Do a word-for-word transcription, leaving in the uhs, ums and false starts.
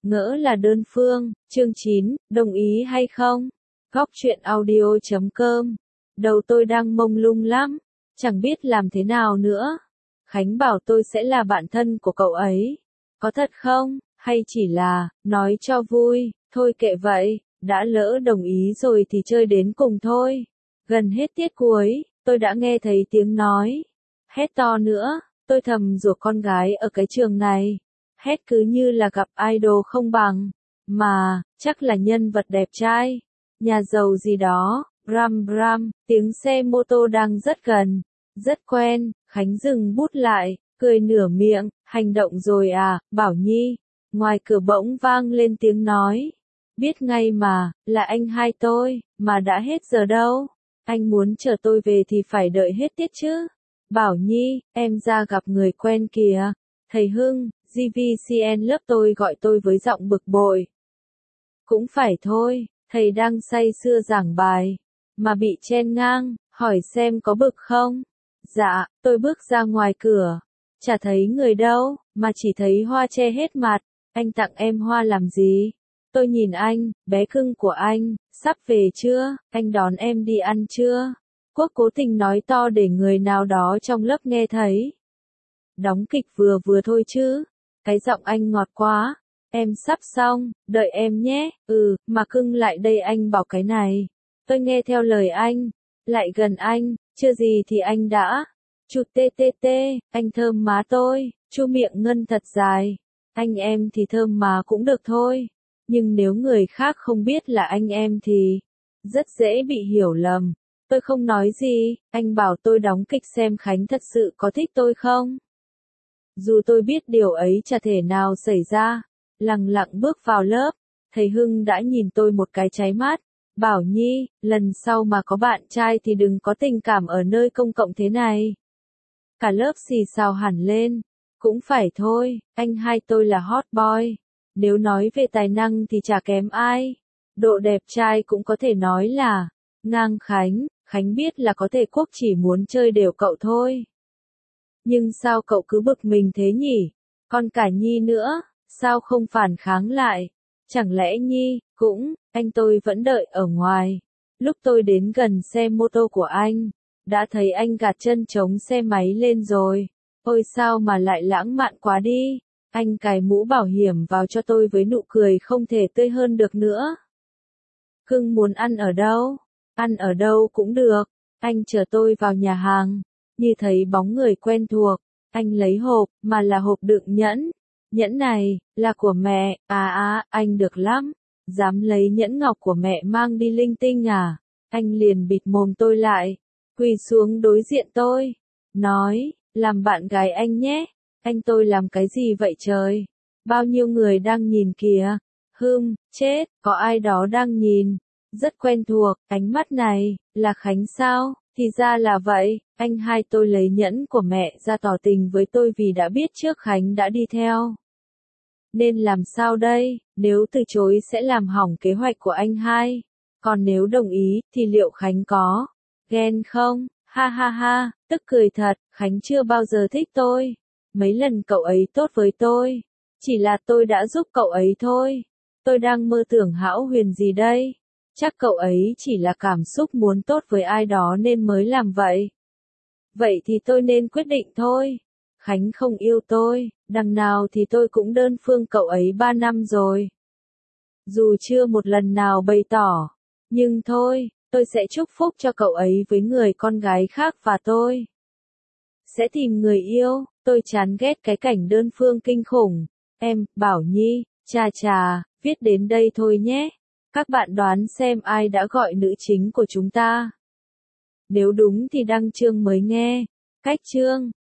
ngỡ là đơn phương. Chương chín, đồng ý hay không? Góc truyện audio chấm com. Đầu tôi đang mông lung lắm, chẳng biết làm thế nào nữa. Khánh bảo tôi sẽ là bạn thân của cậu ấy. Có thật không? Hay chỉ là, nói cho vui, thôi kệ vậy, đã lỡ đồng ý rồi thì chơi đến cùng thôi. Gần hết tiết cuối, tôi đã nghe thấy tiếng nói. Hét to nữa, tôi thầm rủa con gái ở cái trường này. Hét cứ như là gặp idol không bằng. Mà, chắc là nhân vật đẹp trai. Nhà giàu gì đó, bram bram, tiếng xe mô tô đang rất gần, rất quen. Khánh dừng bút lại, cười nửa miệng, hành động rồi à, Bảo Nhi. Ngoài cửa bỗng vang lên tiếng nói. Biết ngay mà, là anh hai tôi, mà đã hết giờ đâu. Anh muốn chờ tôi về thì phải đợi hết tiết chứ. Bảo Nhi, em ra gặp người quen kìa. Thầy Hưng, giê vê xê en lớp tôi gọi tôi với giọng bực bội. Cũng phải thôi, thầy đang say sưa giảng bài, mà bị chen ngang, hỏi xem có bực không? Dạ, tôi bước ra ngoài cửa, chả thấy người đâu, mà chỉ thấy hoa che hết mặt. Anh tặng em hoa làm gì? Tôi nhìn anh, bé cưng của anh, sắp về chưa? Anh đón em đi ăn chưa? Quốc cố tình nói to để người nào đó trong lớp nghe thấy. Đóng kịch vừa vừa thôi chứ. Cái giọng anh ngọt quá. Em sắp xong, đợi em nhé. Ừ, mà cưng lại đây, anh bảo cái này. Tôi nghe theo lời anh, lại gần anh, chưa gì thì anh đã. Chu tê tê tê, anh thơm má tôi, chu miệng ngân thật dài. Anh em thì thơm má cũng được thôi. Nhưng nếu người khác không biết là anh em thì rất dễ bị hiểu lầm. Tôi không nói gì, anh bảo tôi đóng kịch xem Khánh thật sự có thích tôi không. Dù tôi biết điều ấy chả thể nào xảy ra, lặng lặng bước vào lớp, thầy Hưng đã nhìn tôi một cái cháy mát. Bảo Nhi, lần sau mà có bạn trai thì đừng có tình cảm ở nơi công cộng thế này. Cả lớp xì xào hẳn lên. Cũng phải thôi, anh hai tôi là hot boy. Nếu nói về tài năng thì chả kém ai. Độ đẹp trai cũng có thể nói là ngang Khánh. Khánh biết là có thể Quốc chỉ muốn chơi đều cậu thôi. Nhưng sao cậu cứ bực mình thế nhỉ? Còn cả Nhi nữa, sao không phản kháng lại? Chẳng lẽ Nhi, cũng, anh tôi vẫn đợi ở ngoài. Lúc tôi đến gần xe mô tô của anh, đã thấy anh gạt chân chống xe máy lên rồi. Ôi sao mà lại lãng mạn quá đi. Anh cài mũ bảo hiểm vào cho tôi với nụ cười không thể tươi hơn được nữa. Cưng muốn ăn ở đâu? Ăn ở đâu cũng được. Anh chở tôi vào nhà hàng. Như thấy bóng người quen thuộc, anh lấy hộp, mà là hộp đựng nhẫn. Nhẫn này, là của mẹ. À à, anh được lắm. Dám lấy nhẫn ngọc của mẹ mang đi linh tinh à? Anh liền bịt mồm tôi lại, quỳ xuống đối diện tôi, nói, làm bạn gái anh nhé. Anh tôi làm cái gì vậy trời? Bao nhiêu người đang nhìn kìa. Hừm, chết, có ai đó đang nhìn. Rất quen thuộc, ánh mắt này, là Khánh sao? Thì ra là vậy, anh hai tôi lấy nhẫn của mẹ ra tỏ tình với tôi vì đã biết trước Khánh đã đi theo. Nên làm sao đây, nếu từ chối sẽ làm hỏng kế hoạch của anh hai. Còn nếu đồng ý, thì liệu Khánh có ghen không? Ha ha ha, tức cười thật, Khánh chưa bao giờ thích tôi. Mấy lần cậu ấy tốt với tôi, chỉ là tôi đã giúp cậu ấy thôi. Tôi đang mơ tưởng hão huyền gì đây? Chắc cậu ấy chỉ là cảm xúc muốn tốt với ai đó nên mới làm vậy. Vậy thì tôi nên quyết định thôi. Khánh không yêu tôi, đằng nào thì tôi cũng đơn phương cậu ấy ba năm rồi. Dù chưa một lần nào bày tỏ, nhưng thôi, tôi sẽ chúc phúc cho cậu ấy với người con gái khác và tôi sẽ tìm người yêu. Tôi chán ghét cái cảnh đơn phương kinh khủng. Em, Bảo Nhi, chà chà, viết đến đây thôi nhé. Các bạn đoán xem ai đã gọi nữ chính của chúng ta. Nếu đúng thì đăng chương mới nghe. Cách chương